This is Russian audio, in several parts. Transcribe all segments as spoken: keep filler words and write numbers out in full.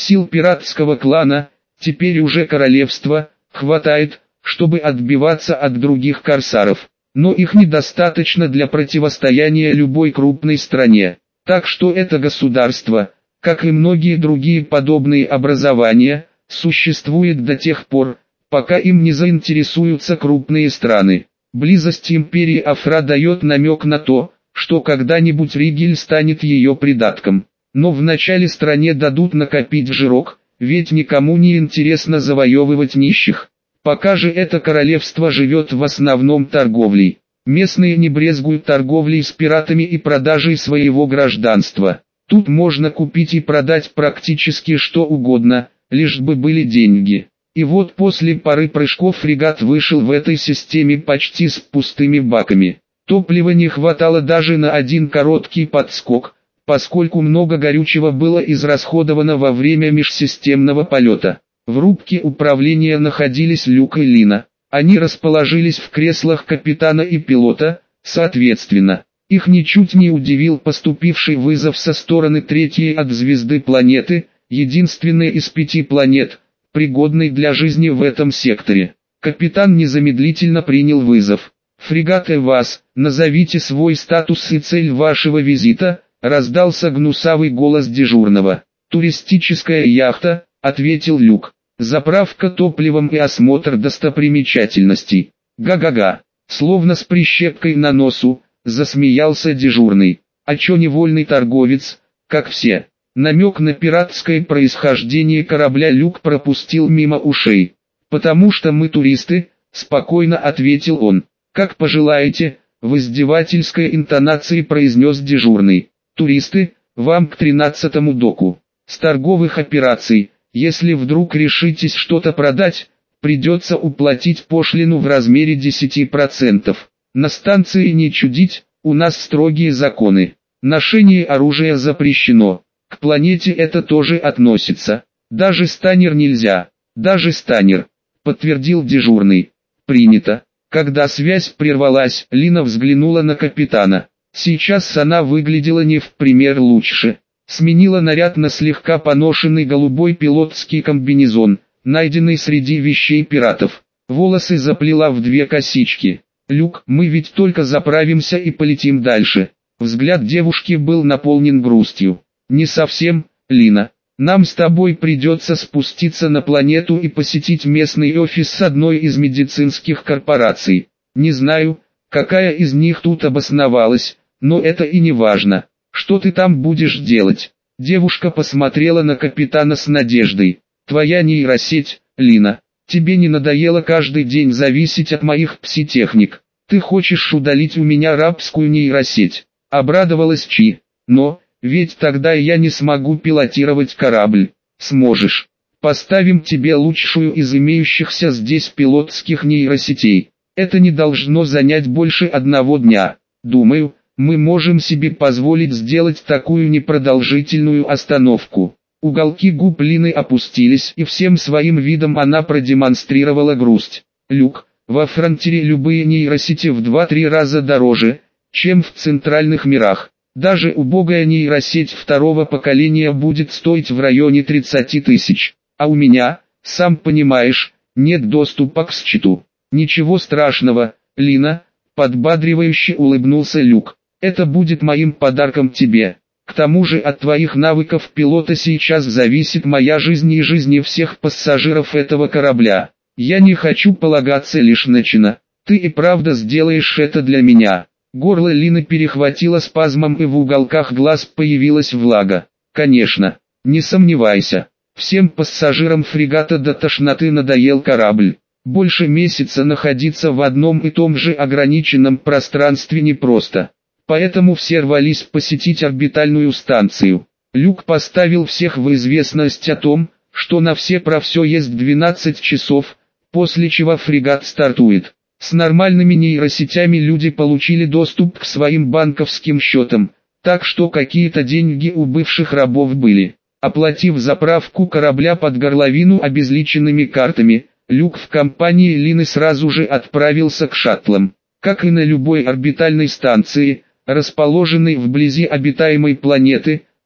сил пиратского клана, теперь уже королевства, хватает, чтобы отбиваться от других корсаров. Но их недостаточно для противостояния любой крупной стране. Так что это государство, как и многие другие подобные образования, существует до тех пор, пока им не заинтересуются крупные страны. Близость империи Афра дает намек на то, что когда-нибудь Ригель станет ее придатком. Но вначале стране дадут накопить жирок, ведь никому не интересно завоевывать нищих. Пока же это королевство живет в основном торговлей. Местные не брезгуют торговлей с пиратами и продажей своего гражданства. Тут можно купить и продать практически что угодно, лишь бы были деньги. И вот после пары прыжков фрегат вышел в этой системе почти с пустыми баками. Топлива не хватало даже на один короткий подскок, поскольку много горючего было израсходовано во время межсистемного полета. В рубке управления находились Люк и Лина. Они расположились в креслах капитана и пилота, соответственно. Их ничуть не удивил поступивший вызов со стороны третьей от звезды планеты, единственной из пяти планет, пригодной для жизни в этом секторе. Капитан незамедлительно принял вызов. «Фрегат Эвас, назовите свой статус и цель вашего визита», раздался гнусавый голос дежурного. «Туристическая яхта», ответил Люк. «Заправка топливом и осмотр достопримечательностей». «Га-га-га», словно с прищепкой на носу, засмеялся дежурный. «А чё невольный торговец, как все?» Намек на пиратское происхождение корабля Люк пропустил мимо ушей. «Потому что мы туристы», спокойно ответил он. «Как пожелаете», в издевательской интонации произнес дежурный. «Туристы, вам к тринадцатому доку. С торговых операций, если вдруг решитесь что-то продать, придется уплатить пошлину в размере десяти процентов. На станции не чудить, у нас строгие законы. Ношение оружия запрещено. К планете это тоже относится. Даже станер нельзя. Даже станер», подтвердил дежурный. «Принято». Когда связь прервалась, Лина взглянула на капитана. Сейчас она выглядела не в пример лучше. Сменила наряд на слегка поношенный голубой пилотский комбинезон, найденный среди вещей пиратов. Волосы заплела в две косички. «Люк, мы ведь только заправимся и полетим дальше». Взгляд девушки был наполнен грустью. «Не совсем, Лина. Нам с тобой придется спуститься на планету и посетить местный офис одной из медицинских корпораций. Не знаю, какая из них тут обосновалась, но это и не важно. Что ты там будешь делать?» Девушка посмотрела на капитана с надеждой. «Твоя нейросеть, Лина. Тебе не надоело каждый день зависеть от моих пситехник? Ты хочешь удалить у меня рабскую нейросеть?» Обрадовалась Чи. «Но, ведь тогда я не смогу пилотировать корабль». «Сможешь. Поставим тебе лучшую из имеющихся здесь пилотских нейросетей. Это не должно занять больше одного дня. Думаю, мы можем себе позволить сделать такую непродолжительную остановку». Уголки губ Лины опустились, и всем своим видом она продемонстрировала грусть. «Люк, во фронтире любые нейросети в два-три раза дороже, чем в центральных мирах. Даже убогая нейросеть второго поколения будет стоить в районе тридцати тысяч. А у меня, сам понимаешь, нет доступа к счету». «Ничего страшного, Лина», подбадривающе улыбнулся Люк. «Это будет моим подарком тебе. К тому же от твоих навыков пилота сейчас зависит моя жизнь и жизни всех пассажиров этого корабля. Я не хочу полагаться лишь на Чина. Ты и правда сделаешь это для меня». Горло Лины перехватило спазмом, и в уголках глаз появилась влага. «Конечно, не сомневайся. Всем пассажирам фрегата до тошноты надоел корабль. Больше месяца находиться в одном и том же ограниченном пространстве непросто. Поэтому все рвались посетить орбитальную станцию». Люк поставил всех в известность о том, что на все про все есть двенадцать часов, после чего фрегат стартует. С нормальными нейросетями люди получили доступ к своим банковским счетам, так что какие-то деньги у бывших рабов были. Оплатив заправку корабля под горловину обезличенными картами, Люк в компании Лины сразу же отправился к шаттлам. Как и на любой орбитальной станции, расположенной вблизи обитаемой планеты,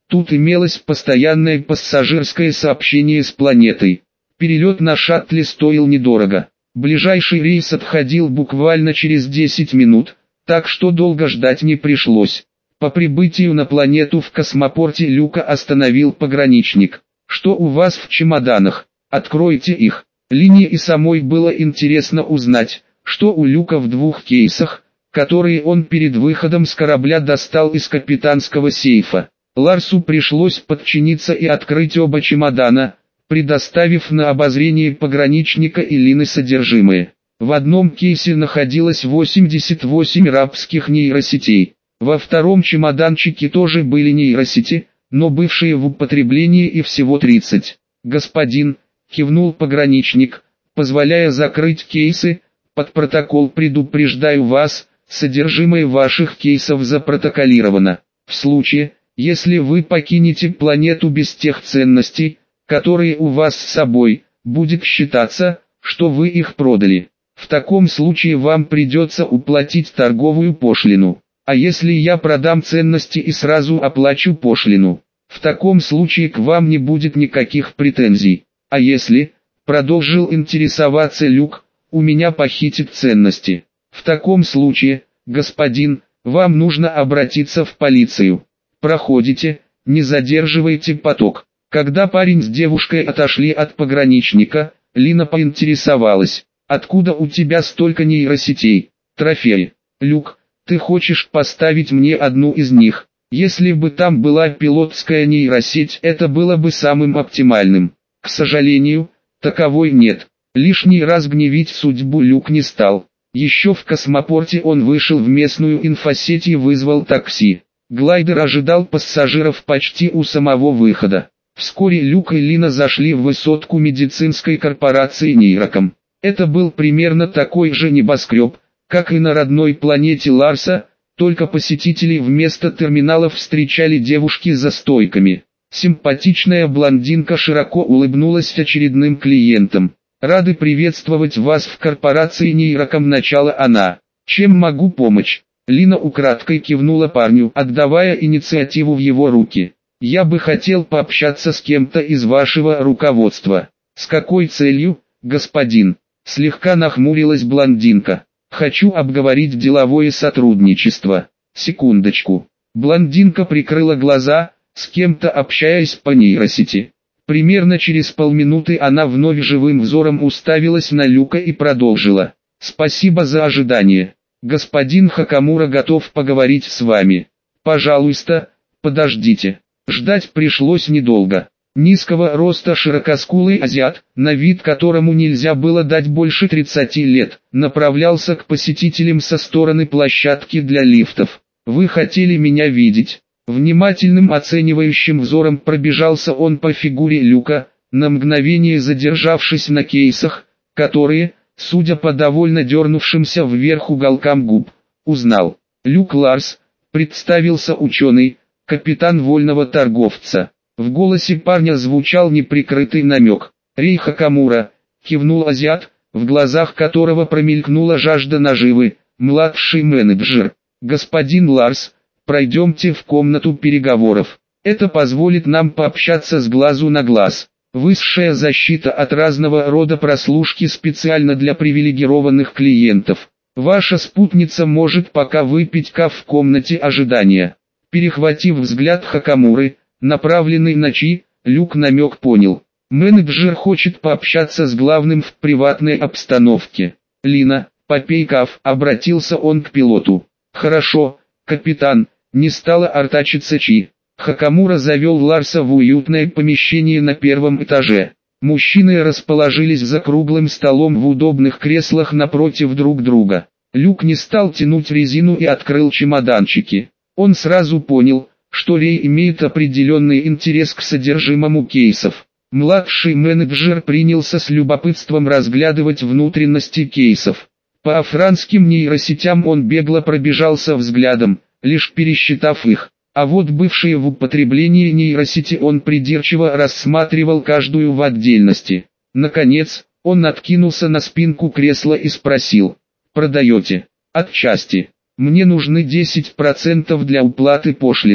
Тут имелось постоянное пассажирское сообщение с планетой. Перелет на шаттле стоил недорого. Ближайший рейс отходил буквально через десять минут, так что долго ждать не пришлось. По прибытию на планету в космопорте Люка остановил пограничник. «Что у вас в чемоданах? Откройте их». Лине и самой было интересно узнать, что у Люка в двух кейсах, которые он перед выходом с корабля достал из капитанского сейфа. Ларсу пришлось подчиниться и открыть оба чемодана, предоставив на обозрение пограничника и Лины содержимое. В одном кейсе находилось восемьдесят восемь рабских нейросетей. Во втором чемоданчике тоже были нейросети, но бывшие в употреблении, и всего тридцать. «Господин», — кивнул пограничник, позволяя закрыть кейсы, — «под протокол предупреждаю вас, содержимое ваших кейсов запротоколировано. В случае, если вы покинете планету без тех ценностей, которые у вас с собой, будет считаться, что вы их продали. В таком случае вам придется уплатить торговую пошлину. А если я продам ценности и сразу оплачу пошлину, в таком случае к вам не будет никаких претензий. А если, продолжил интересоваться Люк, у меня похитят ценности, в таком случае, господин, вам нужно обратиться в полицию. Проходите, не задерживайте поток». Когда парень с девушкой отошли от пограничника, Лина поинтересовалась: «Откуда у тебя столько нейросетей?» «Трофеи. Люк, ты хочешь поставить мне одну из них? Если бы там была пилотская нейросеть, это было бы самым оптимальным. К сожалению, таковой нет». Лишний раз гневить судьбу Люк не стал. Еще в космопорте он вышел в местную инфосеть и вызвал такси. Глайдер ожидал пассажиров почти у самого выхода. Вскоре Люк и Лина зашли в высотку медицинской корпорации Нейроком. Это был примерно такой же небоскреб, как и на родной планете Ларса, только посетителей вместо терминалов встречали девушки за стойками. Симпатичная блондинка широко улыбнулась очередным клиентам. «Рады приветствовать вас в корпорации Нейроком», — начала она. «Чем могу помочь?» Лина украдкой кивнула парню, отдавая инициативу в его руки. «Я бы хотел пообщаться с кем-то из вашего руководства». «С какой целью, господин?» Слегка нахмурилась блондинка. «Хочу обговорить деловое сотрудничество». «Секундочку». Блондинка прикрыла глаза, с кем-то общаясь по нейросети. Примерно через полминуты она вновь живым взором уставилась на Люка и продолжила. «Спасибо за ожидание. Господин Хакамура готов поговорить с вами. Пожалуйста, подождите». Ждать пришлось недолго. Низкого роста широкоскулый азиат, на вид которому нельзя было дать больше тридцати лет, направлялся к посетителям со стороны площадки для лифтов. «Вы хотели меня видеть?» Внимательным оценивающим взором пробежался он по фигуре Люка, на мгновение задержавшись на кейсах, которые, судя по довольно дернувшимся вверх уголкам губ, узнал. «Люк Ларс», представился ученый, капитан вольного торговца. В голосе парня звучал неприкрытый намек. «Рей Хакамура», кивнул азиат, в глазах которого промелькнула жажда наживы, младший менеджер. «Господин Ларс, пройдемте в комнату переговоров. Это позволит нам пообщаться с глазу на глаз. Высшая защита от разного рода прослушки специально для привилегированных клиентов. Ваша спутница может пока выпить кафе в комнате ожидания». Перехватив взгляд Хакамуры, направленный на Чи, Люк намек понял. Менеджер хочет пообщаться с главным в приватной обстановке. «Лина, попей кафе», обратился он к пилоту. «Хорошо, капитан», не стала артачиться Чи. Хакамура завел Ларса в уютное помещение на первом этаже. Мужчины расположились за круглым столом в удобных креслах напротив друг друга. Люк не стал тянуть резину и открыл чемоданчики. Он сразу понял, что Рей имеет определенный интерес к содержимому кейсов. Младший менеджер принялся с любопытством разглядывать внутренности кейсов. По афранским нейросетям он бегло пробежался взглядом, лишь пересчитав их. А вот бывшие в употреблении нейросети он придирчиво рассматривал каждую в отдельности. Наконец, он откинулся на спинку кресла и спросил: «Продаете?» «Отчасти. Мне нужны десять процентов для уплаты пошлины».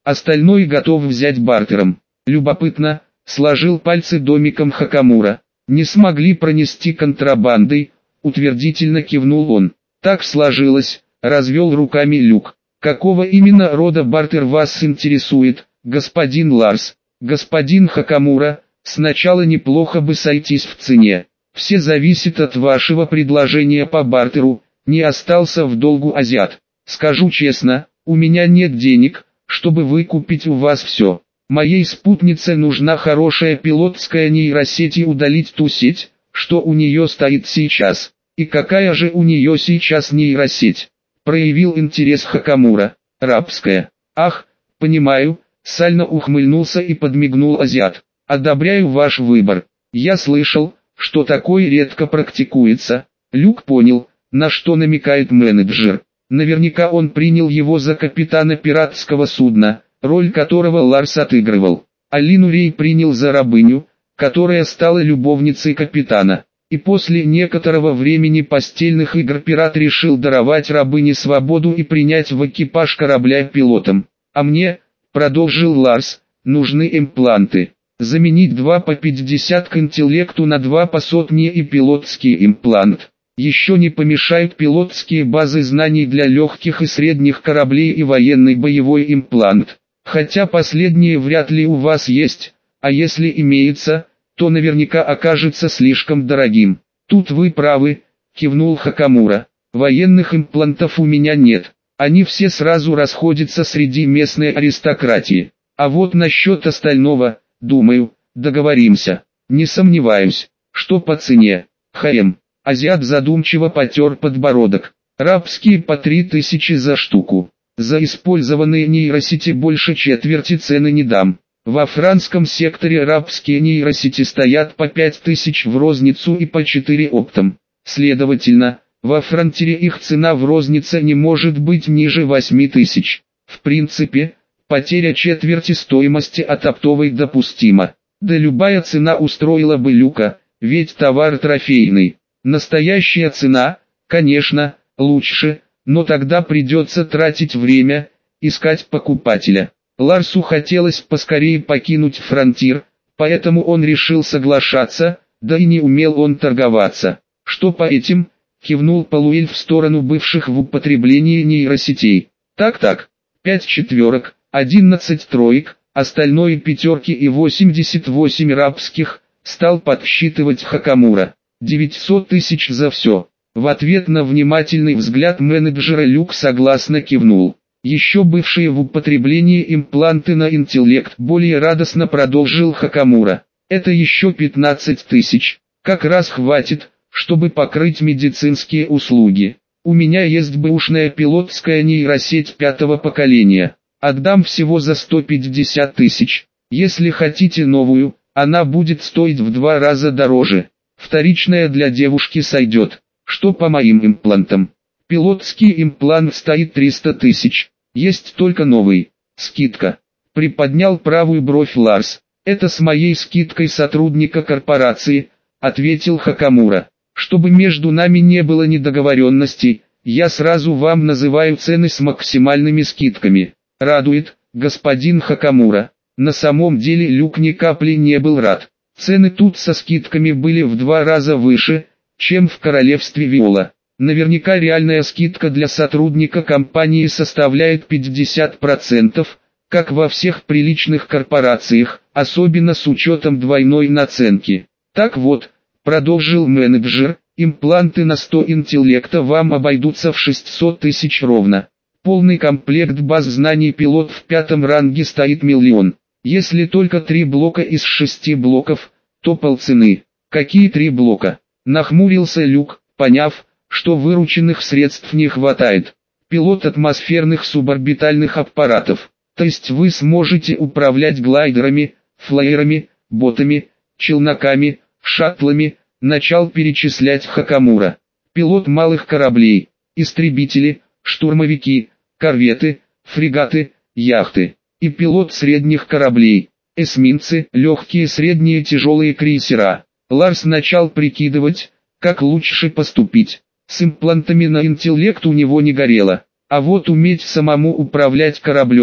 Остальное готов взять бартером. Любопытно, сложил пальцы домиком Хакамура. Не смогли пронести контрабандой, утвердительно кивнул он. Так сложилось, развел руками Люк. Какого именно рода бартер вас интересует, господин Ларс? Господин Хакамура, сначала неплохо бы сойтись в цене. Все зависит от вашего предложения по бартеру, не остался в долгу азиат. Скажу честно, у меня нет денег, чтобы выкупить у вас все. Моей спутнице нужна хорошая пилотская нейросеть и удалить ту сеть, что у нее стоит сейчас. И какая же у нее сейчас нейросеть? Проявил интерес Хакамура. Рабская. Ах, понимаю, сально ухмыльнулся и подмигнул азиат. Одобряю ваш выбор. Я слышал, что такое редко практикуется. Люк понял, на что намекает менеджер. Наверняка он принял его за капитана пиратского судна, роль которого Ларс отыгрывал. Алину Рей принял за рабыню, которая стала любовницей капитана. И после некоторого времени постельных игр пират решил даровать рабыне свободу и принять в экипаж корабля пилотом. А мне, продолжил Ларс, нужны импланты. Заменить два по пятьдесят к интеллекту на два по сотне и пилотский имплант. Еще не помешают пилотские базы знаний для легких и средних кораблей и военный боевой имплант. Хотя последние вряд ли у вас есть, а если имеется, то наверняка окажется слишком дорогим. Тут вы правы, кивнул Хакамура. Военных имплантов у меня нет. Они все сразу расходятся среди местной аристократии. А вот насчет остального, думаю, договоримся. Не сомневаюсь, что по цене. Хаем. Азиат задумчиво потер подбородок. Рабские по три тысячи за штуку. За использованные нейросети больше четверти цены не дам. Во франском секторе рабские нейросети стоят по пять тысяч в розницу и по четыре оптом. Следовательно, во фронтире их цена в рознице не может быть ниже восьми тысяч. В принципе, потеря четверти стоимости от оптовой допустима. Да любая цена устроила бы Люка, ведь товар трофейный. Настоящая цена, конечно, лучше, но тогда придется тратить время, искать покупателя. Ларсу хотелось поскорее покинуть фронтир, поэтому он решил соглашаться, да и не умел он торговаться. Что по этим, кивнул Палуэль в сторону бывших в употреблении нейросетей. Так-так, пять четверок, одиннадцать троек, остальное пятерки и восемьдесят восемь рабских, стал подсчитывать Хакамура. девятьсот тысяч за все. В ответ на внимательный взгляд менеджера Люк согласно кивнул. Еще бывшие в употреблении импланты на интеллект, более радостно продолжил Хакамура. Это еще пятнадцать тысяч. Как раз хватит, чтобы покрыть медицинские услуги. У меня есть бэушная пилотская нейросеть пятого поколения. Отдам всего за сто пятьдесят тысяч. Если хотите новую, она будет стоить в два раза дороже. Вторичная для девушки сойдет. Что по моим имплантам? Пилотский имплант стоит триста тысяч. Есть только новый. Скидка. Приподнял правую бровь Ларс. Это с моей скидкой сотрудника корпорации, ответил Хакамура. Чтобы между нами не было недоговоренностей, я сразу вам называю цены с максимальными скидками. Радует, господин Хакамура. На самом деле Люк ни капли не был рад. Цены тут со скидками были в два раза выше, чем в королевстве Виола. Наверняка реальная скидка для сотрудника компании составляет пятьдесят процентов, как во всех приличных корпорациях, особенно с учетом двойной наценки. Так вот, продолжил менеджер, импланты на сто интеллекта вам обойдутся в шестьсот тысяч ровно. Полный комплект баз знаний пилот в пятом ранге стоит миллион. Если только три блока из шести блоков, то полцены. Какие три блока? Нахмурился Люк, поняв, что вырученных средств не хватает. Пилот атмосферных суборбитальных аппаратов. То есть вы сможете управлять глайдерами, флайерами, ботами, челноками, шаттлами, начал перечислять Хакамура. Пилот малых кораблей, истребители, штурмовики, корветы, фрегаты, яхты. И пилот средних кораблей, эсминцы, легкие, средние, тяжелые крейсера. Ларс начал прикидывать, как лучше поступить. С имплантами на интеллект у него не горело. А вот уметь самому управлять кораблем,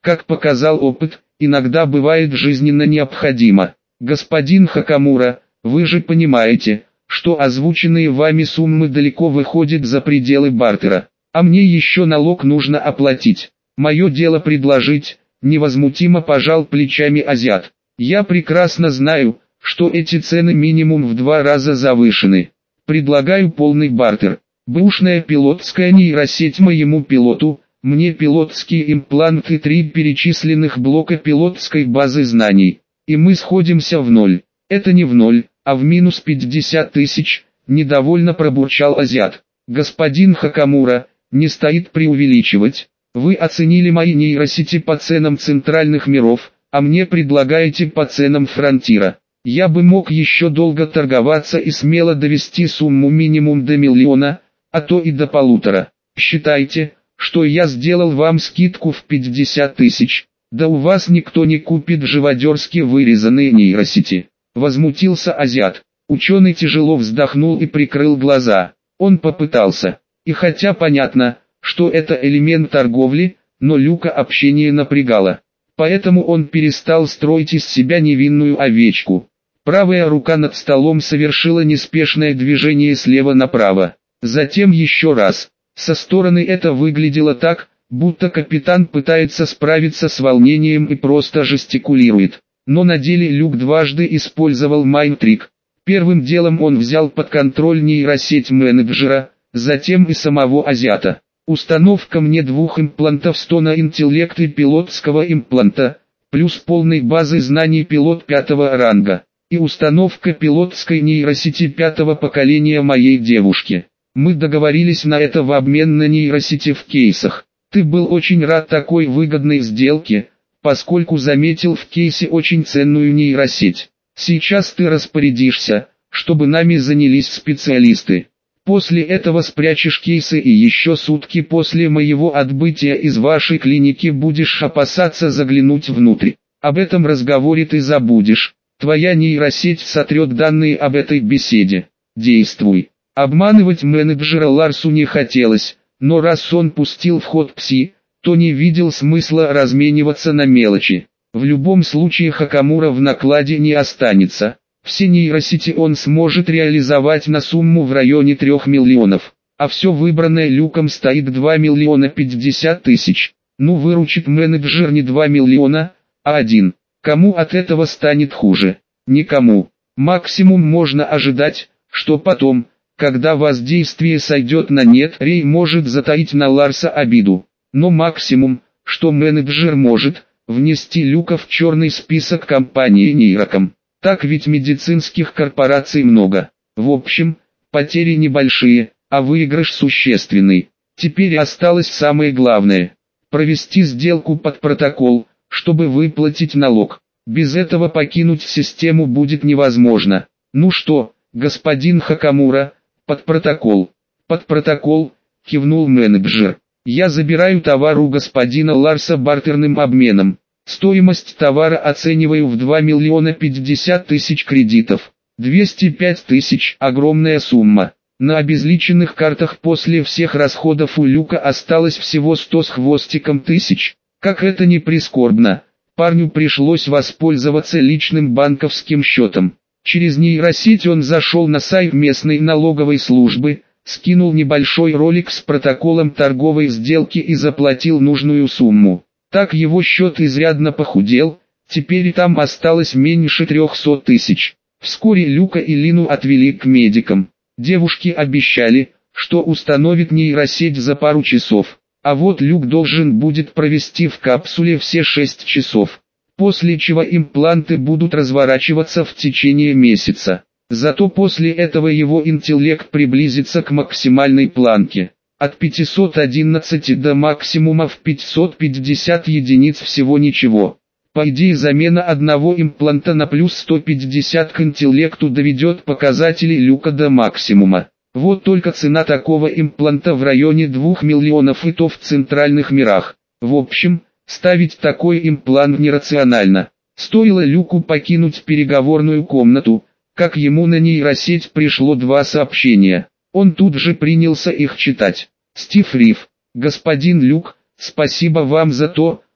Как показал опыт, иногда бывает жизненно необходимо. Господин Хакамура, вы же понимаете, что озвученные вами суммы далеко выходят за пределы бартера. А мне еще налог нужно оплатить. Мое дело предложить, невозмутимо пожал плечами азиат. Я прекрасно знаю, что эти цены минимум в два раза завышены. Предлагаю полный бартер. Бэушная пилотская нейросеть моему пилоту, мне пилотские импланты, три перечисленных блока пилотской базы знаний. И мы сходимся в ноль. Это не в ноль, а в минус пятьдесят тысяч, недовольно пробурчал азиат. Господин Хакамура, не стоит преувеличивать. Вы оценили мои нейросети по ценам центральных миров, а мне предлагаете по ценам фронтира. Я бы мог еще долго торговаться и смело довести сумму минимум до миллиона, а то и до полутора. Считайте, что я сделал вам скидку в пятьдесят тысяч. Да у вас никто не купит живодерски вырезанные нейросети. Возмутился азиат. Ученый тяжело вздохнул и прикрыл глаза. Он попытался. И хотя понятно, что это элемент торговли, но Люка общение напрягало. Поэтому он перестал строить из себя невинную овечку. Правая рука над столом совершила неспешное движение слева направо. Затем еще раз. Со стороны это выглядело так, будто капитан пытается справиться с волнением и просто жестикулирует. Но на деле Люк дважды использовал майнд-трик. Первым делом он взял под контроль нейросеть менеджера, затем и самого азиата. Установка мне двух имплантов стона интеллекта и пилотского импланта, плюс полной базы знаний пилот пятого ранга, и установка пилотской нейросети пятого поколения моей девушки. Мы договорились на это в обмен на нейросети в кейсах. Ты был очень рад такой выгодной сделке, поскольку заметил в кейсе очень ценную нейросеть. Сейчас ты распорядишься, чтобы нами занялись специалисты. После этого спрячешь кейсы и еще сутки после моего отбытия из вашей клиники будешь опасаться заглянуть внутрь. Об этом разговоре ты забудешь. Твоя нейросеть сотрет данные об этой беседе. Действуй. Обманывать менеджера Ларсу не хотелось, но раз он пустил в ход пси, то не видел смысла размениваться на мелочи. В любом случае Хакамура в накладе не останется. Все нейросети он сможет реализовать на сумму в районе трех миллионов, а все выбранное Люком стоит два миллиона пятьдесят тысяч. Ну выручит менеджер не два миллиона, а один. Кому от этого станет хуже? Никому. Максимум можно ожидать, что потом, когда воздействие сойдет на нет, Рей может затаить на Ларса обиду. Но максимум, что менеджер может, внести Люка в черный список компании Нейроком. Так ведь медицинских корпораций много. В общем, потери небольшие, а выигрыш существенный. Теперь осталось самое главное. Провести сделку под протокол, чтобы выплатить налог. Без этого покинуть систему будет невозможно. Ну что, господин Хакамура, под протокол. Под протокол, кивнул менеджер. Я забираю товар у господина Ларса бартерным обменом. Стоимость товара оцениваю в два миллиона пятьдесят тысяч кредитов. двести пять тысяч – огромная сумма. На обезличенных картах после всех расходов у Люка осталось всего сто с хвостиком тысяч. Как это ни прискорбно, парню пришлось воспользоваться личным банковским счетом. Через нейросеть он зашел на сайт местной налоговой службы, скинул небольшой ролик с протоколом торговой сделки и заплатил нужную сумму. Так его счет изрядно похудел, теперь там осталось меньше трехсот тысяч. Вскоре Люка и Лину отвели к медикам. Девушки обещали, что установит нейросеть за пару часов, а вот Люк должен будет провести в капсуле все шесть часов, после чего импланты будут разворачиваться в течение месяца. Зато после этого его интеллект приблизится к максимальной планке. От пятисот одиннадцати до максимума в пятьсот пятьдесят единиц всего ничего. По идее замена одного импланта на плюс сто пятьдесят к интеллекту доведет показатели Люка до максимума. Вот только цена такого импланта в районе двух миллионов и то в центральных мирах. В общем, ставить такой имплант нерационально. Стоило Люку покинуть переговорную комнату, как ему на нейросеть пришло два сообщения. Он тут же принялся их читать. Стив Риф, господин Люк, спасибо вам за то,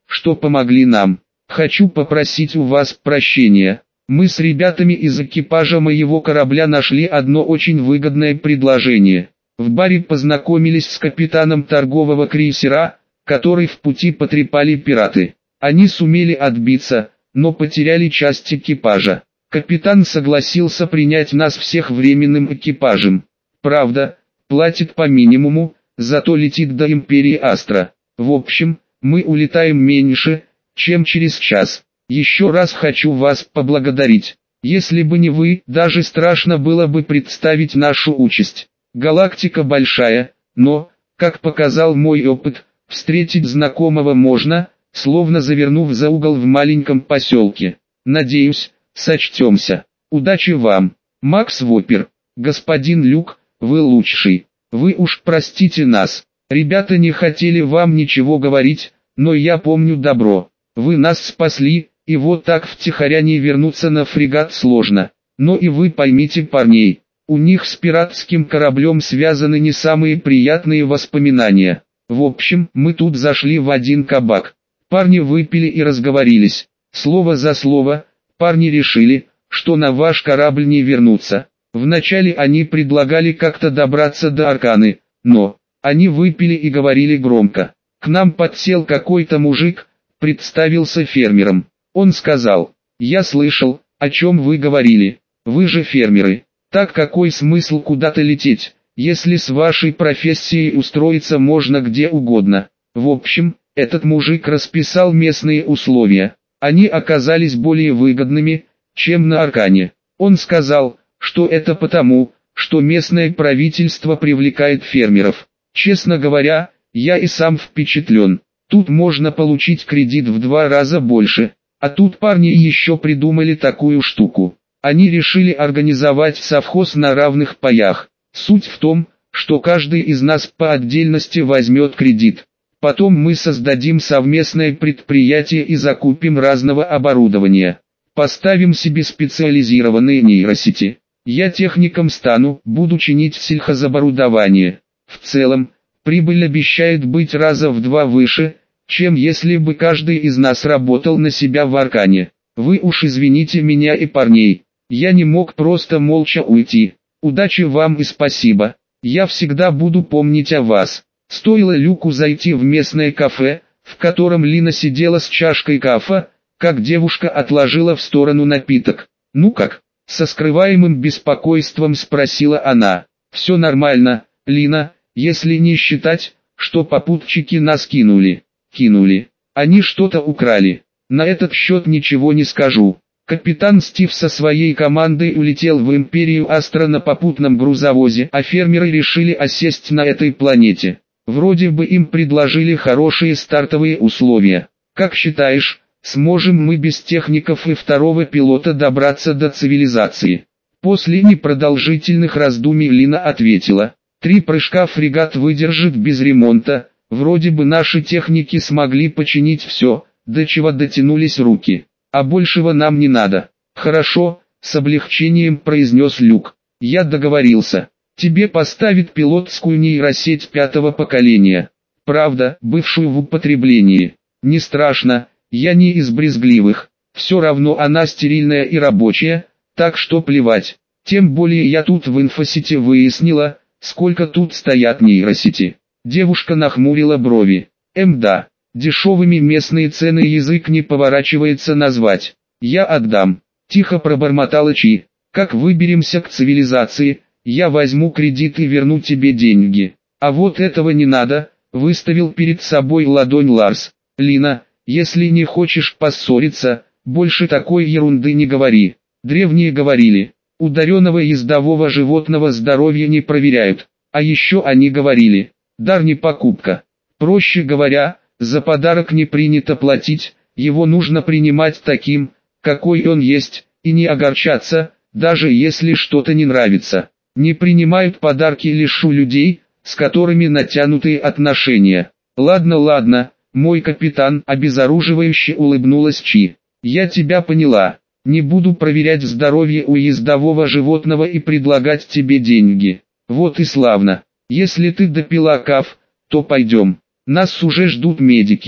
что помогли нам. Хочу попросить у вас прощения. Мы с ребятами из экипажа моего корабля нашли одно очень выгодное предложение. В баре познакомились с капитаном торгового крейсера, который в пути потрепали пираты. Они сумели отбиться, но потеряли часть экипажа. Капитан согласился принять нас всех временным экипажем. Правда, платит по минимуму, зато летит до Империи Астра. В общем, мы улетаем меньше, чем через час. Еще раз хочу вас поблагодарить. Если бы не вы, даже страшно было бы представить нашу участь. Галактика большая, но, как показал мой опыт, встретить знакомого можно, словно завернув за угол в маленьком поселке. Надеюсь, сочтемся. Удачи вам, Макс Воппер. Господин Люк, вы лучший. Вы уж простите нас. Ребята не хотели вам ничего говорить, но я помню добро. Вы нас спасли, и вот так втихаря не вернуться на фрегат сложно. Но и вы поймите парней, у них с пиратским кораблем связаны не самые приятные воспоминания. В общем, мы тут зашли в один кабак. Парни выпили и разговорились. Слово за слово, парни решили, что на ваш корабль не вернутся. Вначале они предлагали как-то добраться до Арканы, но они выпили и говорили громко. К нам подсел какой-то мужик, представился фермером. Он сказал: «Я слышал, о чем вы говорили. Вы же фермеры. Так какой смысл куда-то лететь, если с вашей профессией устроиться можно где угодно?» В общем, этот мужик расписал местные условия. Они оказались более выгодными, чем на Аркане. Он сказал, что это потому, что местное правительство привлекает фермеров. Честно говоря, я и сам впечатлен. Тут можно получить кредит в два раза больше. А тут парни еще придумали такую штуку. Они решили организовать совхоз на равных паях. Суть в том, что каждый из нас по отдельности возьмет кредит. Потом мы создадим совместное предприятие и закупим разного оборудования. Поставим себе специализированные нейросети. Я техником стану, буду чинить сельхозоборудование. В целом, прибыль обещает быть раза в два выше, чем если бы каждый из нас работал на себя в Аркане. Вы уж извините меня и парней. Я не мог просто молча уйти. Удачи вам и спасибо. Я всегда буду помнить о вас. Стоило Люку зайти в местное кафе, в котором Лина сидела с чашкой кафе, как девушка отложила в сторону напиток. «Ну как?» — со скрываемым беспокойством спросила она. «Все нормально, Лина, если не считать, что попутчики нас кинули». «Кинули. Они что-то украли. На этот счет ничего не скажу. Капитан Стив со своей командой улетел в Империю Астра на попутном грузовозе, а фермеры решили осесть на этой планете. Вроде бы им предложили хорошие стартовые условия. Как считаешь, сможем мы без техников и второго пилота добраться до цивилизации?» После непродолжительных раздумий Лина ответила: «Три прыжка фрегат выдержит без ремонта, вроде бы наши техники смогли починить все, до чего дотянулись руки. А большего нам не надо». «Хорошо», — с облегчением произнес Люк. «Я договорился. Тебе поставит пилотскую нейросеть пятого поколения. Правда, бывшую в употреблении. Не страшно, я не из брезгливых. Все равно она стерильная и рабочая, так что плевать. Тем более я тут в инфосете выяснила, сколько тут стоят нейросети». Девушка нахмурила брови. «Эм да, дешевыми местные цены язык не поворачивается назвать. Я отдам», — тихо пробормотала Чи. «Как выберемся к цивилизации, я возьму кредит и верну тебе деньги». «А вот этого не надо», — выставил перед собой ладонь Ларс. «Лина, если не хочешь поссориться, больше такой ерунды не говори. Древние говорили, у дареного ездового животного здоровье не проверяют. А еще они говорили, дар не покупка. Проще говоря, за подарок не принято платить, его нужно принимать таким, какой он есть, и не огорчаться, даже если что-то не нравится. Не принимают подарки лишь у людей, с которыми натянутые отношения». «Ладно, ладно, мой капитан», — обезоруживающе улыбнулась Чи. «Я тебя поняла. Не буду проверять здоровье у ездового животного и предлагать тебе деньги. Вот и славно. Если ты допила каф, то пойдем. Нас уже ждут медики».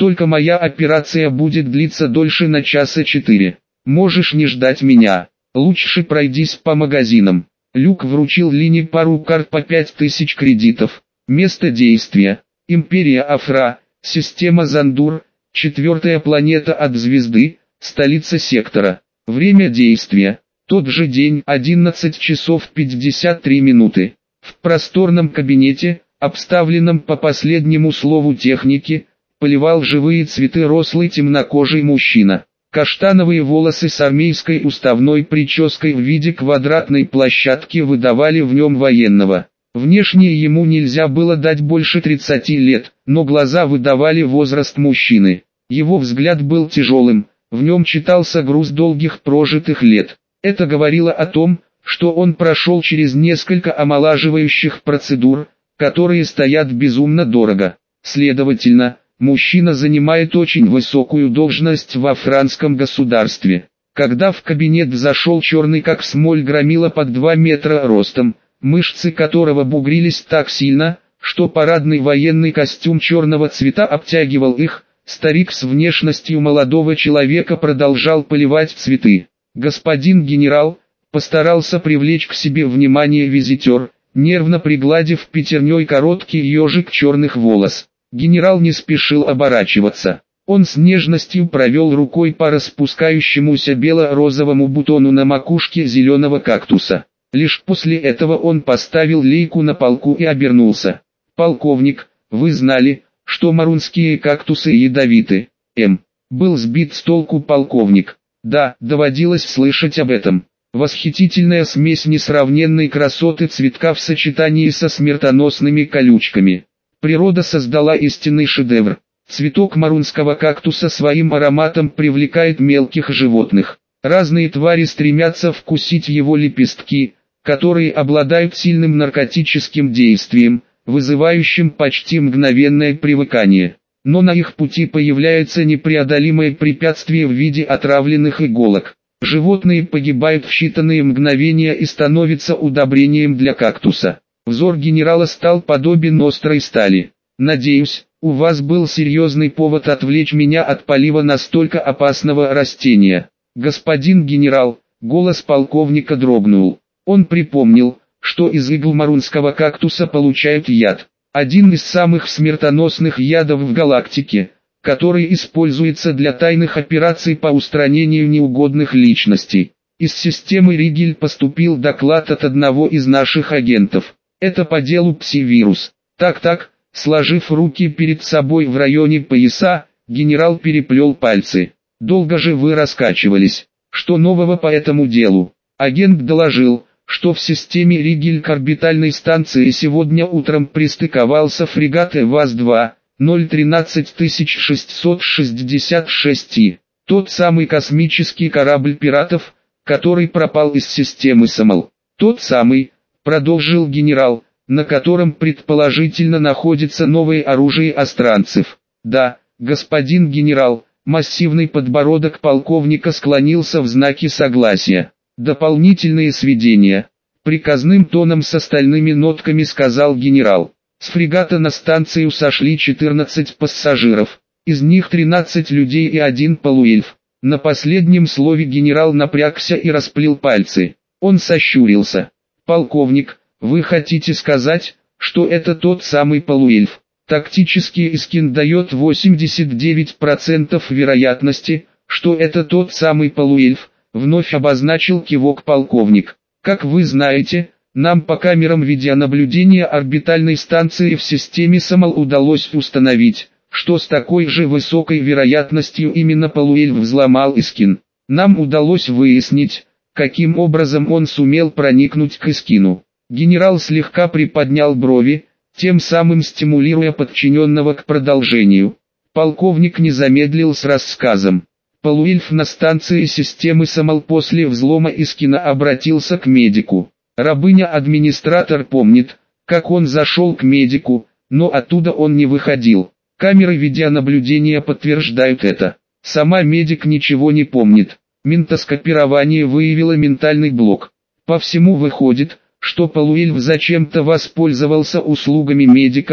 Только моя операция будет длиться дольше на часа четыре. Можешь не ждать меня. Лучше пройдись по магазинам. Люк вручил Лине пару карт по пять тысяч кредитов. Место действия. Империя Афра, система Зандур, четвертая планета от звезды, столица сектора. Время действия. Тот же день, одиннадцать часов пятьдесят три минуты. В просторном кабинете, обставленном по последнему слову техники, поливал живые цветы рослый темнокожий мужчина. Каштановые волосы с армейской уставной прической в виде квадратной площадки выдавали в нем военного. Внешне ему нельзя было дать больше тридцати лет, но глаза выдавали возраст мужчины. Его взгляд был тяжелым, в нем читался груз долгих прожитых лет. Это говорило о том, что он прошел через несколько омолаживающих процедур, которые стоят безумно дорого. Следовательно, мужчина занимает очень высокую должность во французском государстве. Когда в кабинет зашел черный как смоль громила под два метра ростом, мышцы которого бугрились так сильно, что парадный военный костюм черного цвета обтягивал их, старик с внешностью молодого человека продолжал поливать цветы. Господин генерал, постарался привлечь к себе внимание визитер, нервно пригладив пятерней короткий ежик черных волос. Генерал не спешил оборачиваться. Он с нежностью провел рукой по распускающемуся бело-розовому бутону на макушке зеленого кактуса. Лишь после этого он поставил лейку на полку и обернулся. «Полковник, вы знали, что марунские кактусы ядовиты?» М. Был сбит с толку полковник. «Да, доводилось слышать об этом. Восхитительная смесь несравненной красоты цветка в сочетании со смертоносными колючками. Природа создала истинный шедевр. Цветок марунского кактуса своим ароматом привлекает мелких животных. Разные твари стремятся вкусить его лепестки, которые обладают сильным наркотическим действием, вызывающим почти мгновенное привыкание. Но на их пути появляется непреодолимое препятствие в виде отравленных иголок. Животные погибают в считанные мгновения и становятся удобрением для кактуса. Взор генерала стал подобен острой стали. «Надеюсь, у вас был серьезный повод отвлечь меня от полива настолько опасного растения». «Господин генерал», голос полковника дрогнул. Он припомнил, что из игл марунского кактуса получают яд. Один из самых смертоносных ядов в галактике, который используется для тайных операций по устранению неугодных личностей. Из системы Ригель поступил доклад от одного из наших агентов. Это по делу пси-вирус. Так-так, сложив руки перед собой в районе пояса, генерал переплел пальцы. «Долго же вы раскачивались. Что нового по этому делу?» Агент доложил, что в системе Ригель к орбитальной станции сегодня утром пристыковался фрегат ЭВАЗ-два, ноль тринадцать шестьсот шестьдесят шесть И. Тот самый космический корабль пиратов, который пропал из системы САМЛ. Тот самый, продолжил генерал, на котором предположительно находится новое оружие астранцев. Да, господин генерал, массивный подбородок полковника склонился в знаке согласия. Дополнительные сведения. Приказным тоном с остальными нотками сказал генерал. С фрегата на станцию сошли четырнадцать пассажиров. Из них тринадцать людей и один полуэльф. На последнем слове генерал напрягся и расплел пальцы. Он сощурился. «Полковник, вы хотите сказать, что это тот самый полуэльф?» Тактический Искин дает восемьдесят девять процентов вероятности, что это тот самый полуэльф, вновь обозначил кивок полковник. Как вы знаете, нам по камерам видеонаблюдения орбитальной станции в системе САМЛ удалось установить, что с такой же высокой вероятностью именно полуэльф взломал Искин. Нам удалось выяснить, каким образом он сумел проникнуть к Искину. Генерал слегка приподнял брови, тем самым стимулируя подчиненного к продолжению. Полковник не замедлил с рассказом. Полуэльф на станции системы САМЛ после взлома Искина обратился к медику. Рабыня-администратор помнит, как он зашел к медику, но оттуда он не выходил. Камеры видеонаблюдения подтверждают это. Сама медик ничего не помнит. Ментоскопирование выявило ментальный блок. По всему выходит, что полуэльф зачем-то воспользовался услугами медика,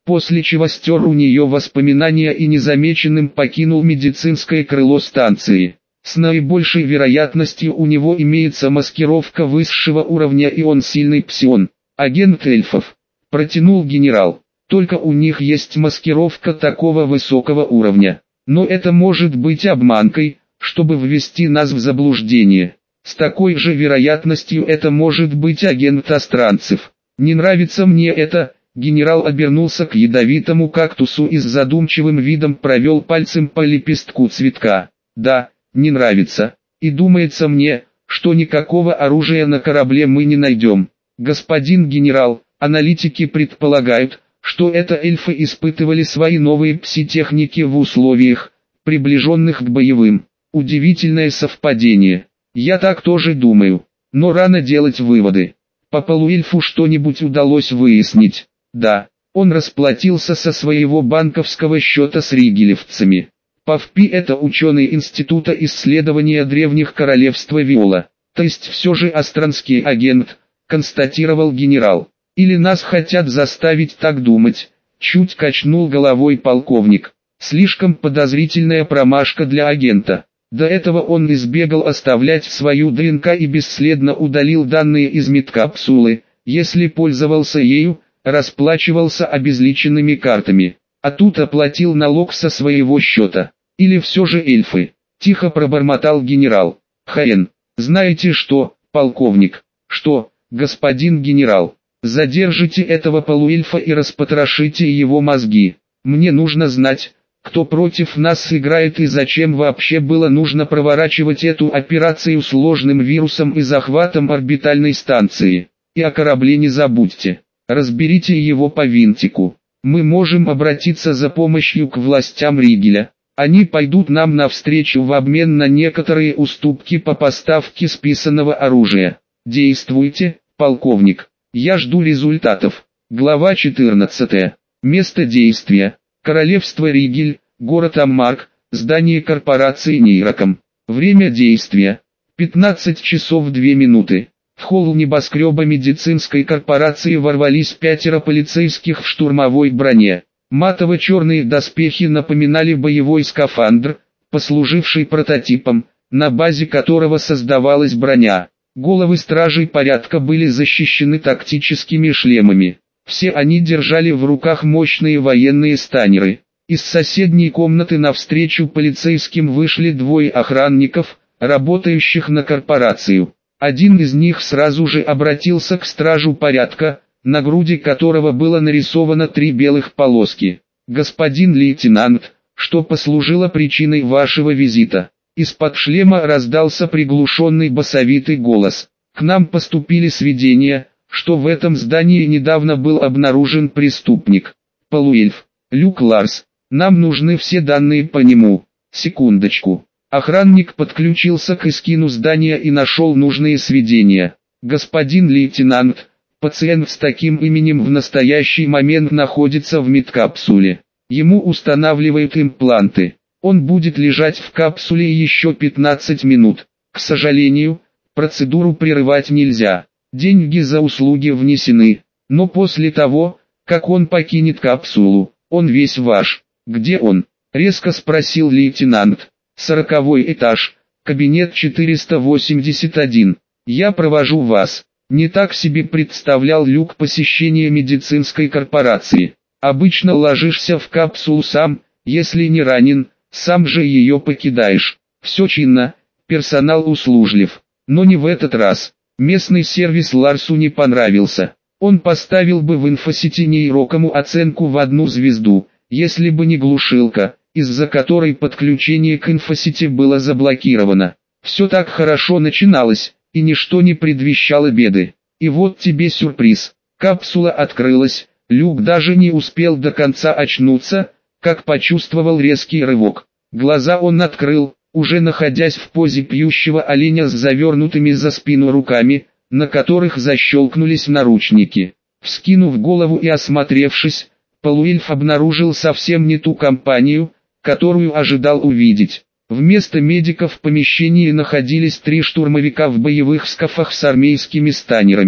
после чего стер у нее воспоминания и незамеченным покинул медицинское крыло станции. С наибольшей вероятностью у него имеется маскировка высшего уровня и он сильный псион. Агент эльфов. Протянул генерал. Только у них есть маскировка такого высокого уровня. Но это может быть обманкой, чтобы ввести нас в заблуждение. С такой же вероятностью это может быть агент астранцев. Не нравится мне это. Генерал обернулся к ядовитому кактусу и с задумчивым видом провел пальцем по лепестку цветка. Да, не нравится. И думается мне, что никакого оружия на корабле мы не найдем. Господин генерал, аналитики предполагают, что это эльфы испытывали свои новые пси-техники в условиях, приближенных к боевым. Удивительное совпадение. Я так тоже думаю. Но рано делать выводы. По полуэльфу что-нибудь удалось выяснить? Да, он расплатился со своего банковского счета с ригелевцами. Павпи — это ученый Института исследования древних королевства Виола. То есть все же астранский агент, констатировал генерал. Или нас хотят заставить так думать, чуть качнул головой полковник. Слишком подозрительная промашка для агента. До этого он избегал оставлять свою ДНК и бесследно удалил данные из медкапсулы, если пользовался ею, расплачивался обезличенными картами. А тут оплатил налог со своего счета. Или все же эльфы? Тихо пробормотал генерал. Хн. Знаете что, полковник? Что, господин генерал? Задержите этого полуэльфа и распотрошите его мозги. Мне нужно знать, кто против нас играет и зачем вообще было нужно проворачивать эту операцию сложным вирусом и захватом орбитальной станции. И о корабле не забудьте. Разберите его по винтику. Мы можем обратиться за помощью к властям Ригеля. Они пойдут нам навстречу в обмен на некоторые уступки по поставке списанного оружия. Действуйте, полковник. Я жду результатов. Глава четырнадцатая. Место действия. Королевство Ригель, город Аммарк, здание корпорации Нейроком. Время действия. пятнадцать часов две минуты. В холл небоскреба медицинской корпорации ворвались пятеро полицейских в штурмовой броне. Матово-черные доспехи напоминали боевой скафандр, послуживший прототипом, на базе которого создавалась броня. Головы стражей порядка были защищены тактическими шлемами. Все они держали в руках мощные военные станеры. Из соседней комнаты навстречу полицейским вышли двое охранников, работающих на корпорацию. Один из них сразу же обратился к стражу порядка, на груди которого было нарисовано три белых полоски. «Господин лейтенант, что послужило причиной вашего визита?» Из-под шлема раздался приглушенный басовитый голос. «К нам поступили сведения, что в этом здании недавно был обнаружен преступник. Полуэльф, Люк Ларс. Нам нужны все данные по нему. Секундочку». Охранник подключился к эскину здания и нашел нужные сведения. «Господин лейтенант, пациент с таким именем в настоящий момент находится в медкапсуле. Ему устанавливают импланты. Он будет лежать в капсуле еще пятнадцать минут. К сожалению, процедуру прерывать нельзя. Деньги за услуги внесены. Но после того, как он покинет капсулу, он весь ваш». «Где он?» — резко спросил лейтенант. «Сороковой этаж, кабинет четыреста восемьдесят один. Я провожу вас». Не так себе представлял Люк посещение медицинской корпорации. Обычно ложишься в капсулу сам, если не ранен, сам же ее покидаешь. Все чинно, персонал услужлив. Но не в этот раз. Местный сервис Ларсу не понравился. Он поставил бы в инфосети Нейрокому оценку в одну звезду, если бы не глушилка, из-за которой подключение к инфосети было заблокировано. Все так хорошо начиналось, и ничто не предвещало беды. И вот тебе сюрприз. Капсула открылась, Люк даже не успел до конца очнуться, как почувствовал резкий рывок. Глаза он открыл, уже находясь в позе пьющего оленя с завернутыми за спину руками, на которых защелкнулись наручники. Вскинув голову и осмотревшись, полуэльф обнаружил совсем не ту компанию, которую ожидал увидеть. Вместо медиков в помещении находились три штурмовика в боевых скафах с армейскими станерами.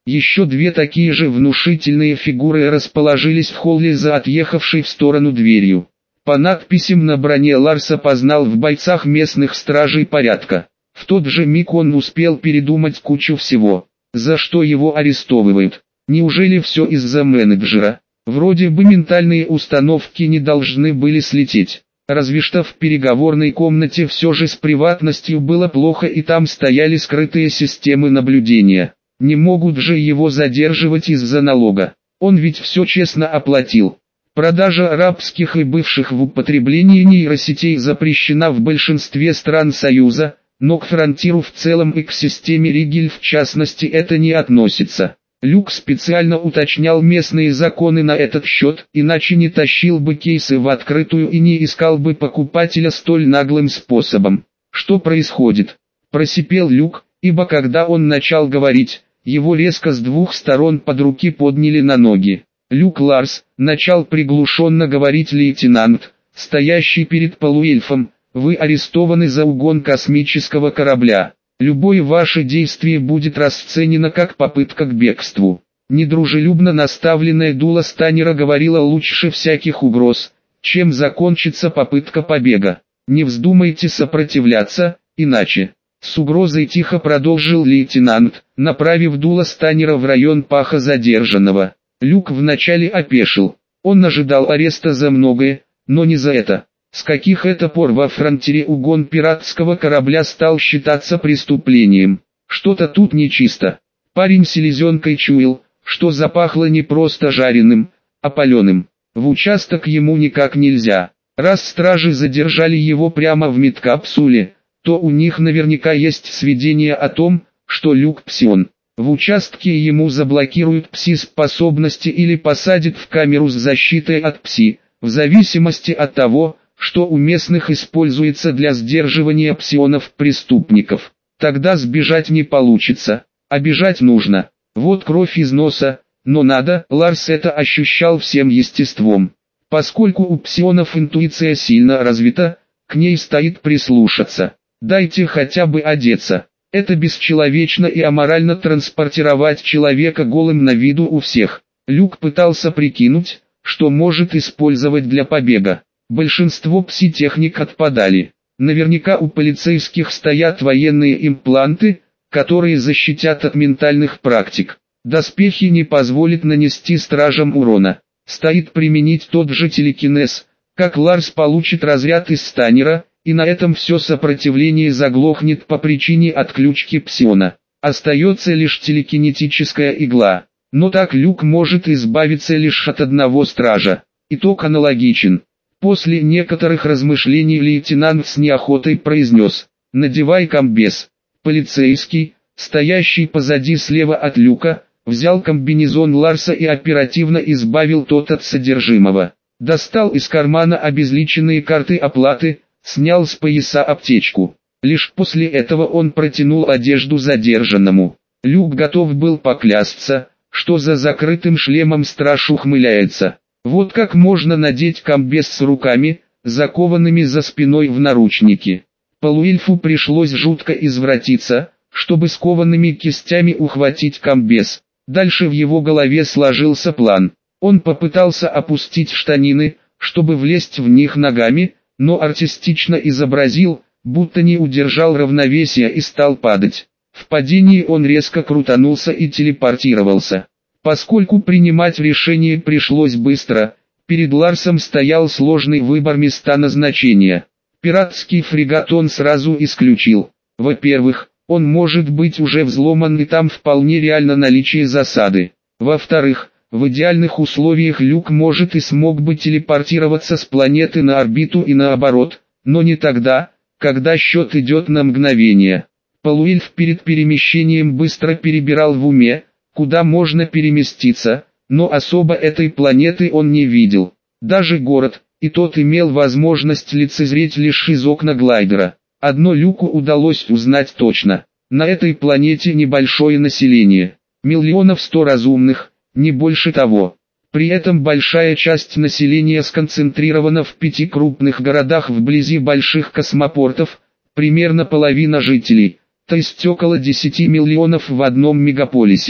Еще две такие же внушительные фигуры расположились в холле за отъехавшей в сторону дверью. По надписям на броне Ларс опознал в бойцах местных стражей порядка. В тот же миг он успел передумать кучу всего. За что его арестовывают? Неужели все из-за менеджера? Вроде бы ментальные установки не должны были слететь. Разве что в переговорной комнате все же с приватностью было плохо, и там стояли скрытые системы наблюдения. Не могут же его задерживать из-за налога. Он ведь все честно оплатил. Продажа арабских и бывших в употреблении нейросетей запрещена в большинстве стран Союза, но к фронтиру в целом и к системе Ригель в частности это не относится. Люк специально уточнял местные законы на этот счет, иначе не тащил бы кейсы в открытую и не искал бы покупателя столь наглым способом. «Что происходит?» – просипел Люк, ибо когда он начал говорить, его резко с двух сторон под руки подняли на ноги. «Люк Ларс», – начал приглушенно говорить лейтенант, стоящий перед полуэльфом, – «вы арестованы за угон космического корабля. Любое ваше действие будет расценено как попытка к бегству». Недружелюбно наставленная дуло Станнера говорила лучше всяких угроз, чем закончится попытка побега. «Не вздумайте сопротивляться, иначе...» С угрозой тихо продолжил лейтенант, направив дуло Станнера в район паха задержанного. Люк вначале опешил. Он ожидал ареста за многое, но не за это. С каких это пор во фронтире угон пиратского корабля стал считаться преступлением? Что-то тут нечисто. Парень селезенкой чуял, что запахло не просто жареным, а паленым. В участок ему никак нельзя. Раз стражи задержали его прямо в медкапсуле, то у них наверняка есть сведения о том, что Люк псион. В участке ему заблокируют пси-способности или посадят в камеру с защитой от пси, в зависимости от того, что у местных используется для сдерживания псионов-преступников. Тогда сбежать не получится, а бежать нужно. Вот кровь из носа, но надо, Ларс это ощущал всем естеством. Поскольку у псионов интуиция сильно развита, к ней стоит прислушаться. Дайте хотя бы одеться. Это бесчеловечно и аморально транспортировать человека голым на виду у всех. Люк пытался прикинуть, что может использовать для побега. Большинство пси-техник отпадали. Наверняка у полицейских стоят военные импланты, которые защитят от ментальных практик. Доспехи не позволят нанести стражам урона. Стоит применить тот же телекинез, как Ларс получит разряд из Станнера, и на этом все сопротивление заглохнет по причине отключки псиона. Остается лишь телекинетическая игла. Но так Люк может избавиться лишь от одного стража. Итог аналогичен. После некоторых размышлений лейтенант с неохотой произнес: «Надевай комбез». Полицейский, стоящий позади слева от Люка, взял комбинезон Ларса и оперативно избавил тот от содержимого. Достал из кармана обезличенные карты оплаты, снял с пояса аптечку. Лишь после этого он протянул одежду задержанному. Люк готов был поклясться, что за закрытым шлемом страж ухмыляется. Вот как можно надеть комбез с руками, закованными за спиной в наручники. Полуэльфу пришлось жутко извратиться, чтобы скованными кистями ухватить комбез. Дальше в его голове сложился план. Он попытался опустить штанины, чтобы влезть в них ногами, но артистично изобразил, будто не удержал равновесия и стал падать. В падении он резко крутанулся и телепортировался. Поскольку принимать решение пришлось быстро, перед Ларсом стоял сложный выбор места назначения. Пиратский фрегат он сразу исключил. Во-первых, он может быть уже взломан, и там вполне реально наличие засады. Во-вторых, в идеальных условиях Люк может и смог бы телепортироваться с планеты на орбиту и наоборот, но не тогда, когда счет идет на мгновение. Полуэльф перед перемещением быстро перебирал в уме, куда можно переместиться, но особо этой планеты он не видел. Даже город, и тот имел возможность лицезреть лишь из окна глайдера. Одно Люку удалось узнать точно. На этой планете небольшое население. Миллионов сто разумных, не больше того. При этом большая часть населения сконцентрирована в пяти крупных городах вблизи больших космопортов, примерно половина жителей, то есть около десяти миллионов в одном мегаполисе.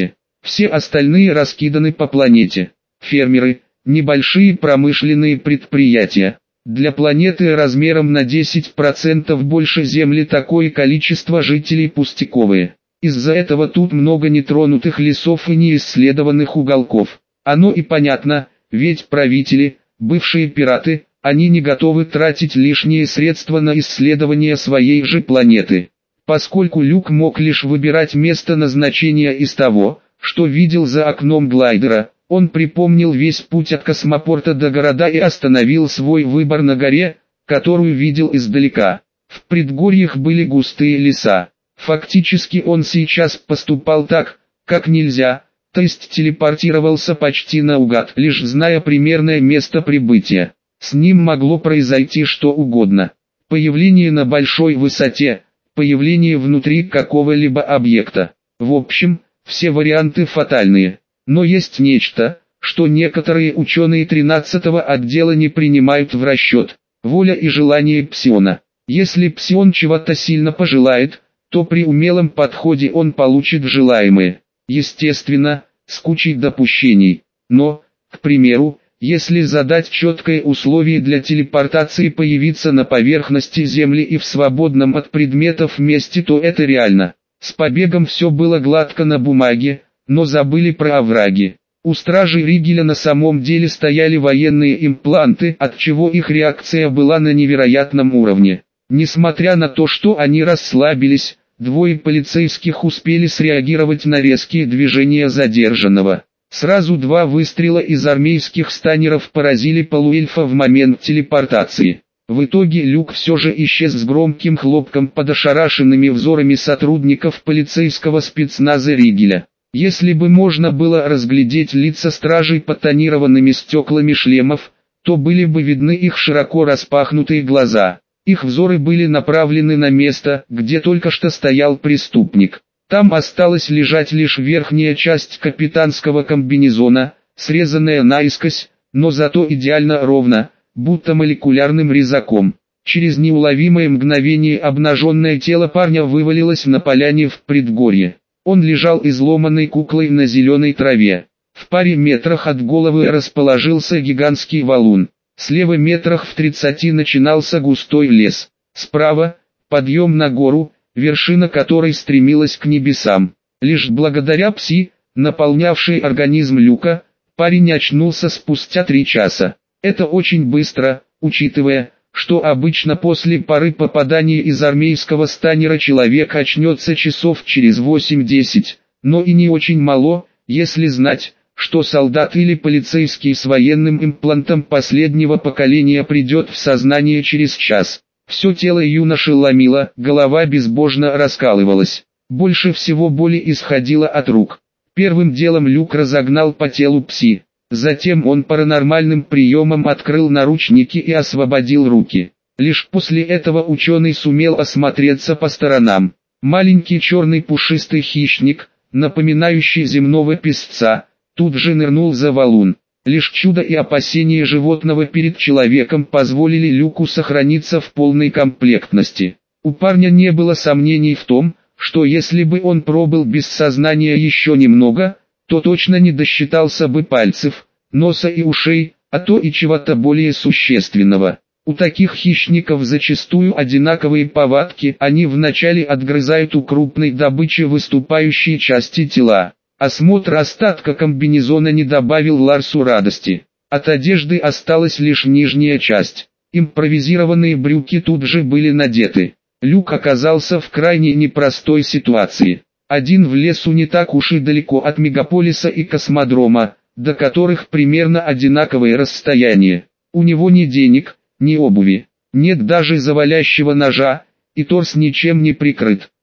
Все остальные раскиданы по планете. Фермеры, небольшие промышленные предприятия. Для планеты размером на десять процентов больше Земли такое количество жителей пустяковые. Из-за этого тут много нетронутых лесов и неисследованных уголков. Оно и понятно, ведь правители, бывшие пираты, они не готовы тратить лишние средства на исследование своей же планеты. Поскольку Люк мог лишь выбирать место назначения из того, что видел за окном глайдера, он припомнил весь путь от космопорта до города и остановил свой выбор на горе, которую видел издалека. В предгорьях были густые леса. Фактически он сейчас поступал так, как нельзя, то есть телепортировался почти наугад, лишь зная примерное место прибытия. С ним могло произойти что угодно. Появление на большой высоте, появление внутри какого-либо объекта. В общем, все варианты фатальные. Но есть нечто, что некоторые ученые тринадцатого отдела не принимают в расчет. Воля и желание Псиона. Если Псион чего-то сильно пожелает, то при умелом подходе он получит желаемое. Естественно, с кучей допущений. Но, к примеру, если задать четкое условие для телепортации появиться на поверхности Земли и в свободном от предметов месте, то это реально. С побегом все было гладко на бумаге, но забыли про овраги. У стражей Ригеля на самом деле стояли военные импланты, отчего их реакция была на невероятном уровне. Несмотря на то, что они расслабились, двое полицейских успели среагировать на резкие движения задержанного. Сразу два выстрела из армейских станеров поразили полуэльфа в момент телепортации. В итоге Люк все же исчез с громким хлопком под ошарашенными взорами сотрудников полицейского спецназа Ригеля. Если бы можно было разглядеть лица стражей под тонированными стеклами шлемов, то были бы видны их широко распахнутые глаза. Их взоры были направлены на место, где только что стоял преступник. Там осталась лежать лишь верхняя часть капитанского комбинезона, срезанная наискось, но зато идеально ровно, будто молекулярным резаком. Через неуловимое мгновение обнаженное тело парня вывалилось на поляне в предгорье. Он лежал изломанной куклой на зеленой траве. В паре метрах от головы расположился гигантский валун. Слева метрах в тридцати начинался густой лес. Справа – подъем на гору, вершина которой стремилась к небесам. Лишь благодаря пси, наполнявшей организм Люка, парень очнулся спустя три часа. Это очень быстро, учитывая, что обычно после пары попаданий из армейского станера человек очнется часов через восемь-десять, но и не очень мало, если знать, что солдат или полицейский с военным имплантом последнего поколения придет в сознание через час. Все тело юноши ломило, голова безбожно раскалывалась. Больше всего боли исходило от рук. Первым делом Люк разогнал по телу пси. Затем он паранормальным приемом открыл наручники и освободил руки. Лишь после этого ученый сумел осмотреться по сторонам. Маленький черный пушистый хищник, напоминающий земного песца, тут же нырнул за валун. Лишь чудо и опасения животного перед человеком позволили Люку сохраниться в полной комплектности. У парня не было сомнений в том, что если бы он пробыл без сознания еще немного, то точно не досчитался бы пальцев, носа и ушей, а то и чего-то более существенного. У таких хищников зачастую одинаковые повадки, они вначале отгрызают у крупной добычи выступающие части тела. Осмотр остатка комбинезона не добавил Ларсу радости. От одежды осталась лишь нижняя часть. Импровизированные брюки тут же были надеты. Люк оказался в крайне непростой ситуации. Один в лесу не так уж и далеко от мегаполиса и космодрома, до которых примерно одинаковое расстояние. У него ни денег, ни обуви, нет даже завалящего ножа, и торс ничем не прикрыт.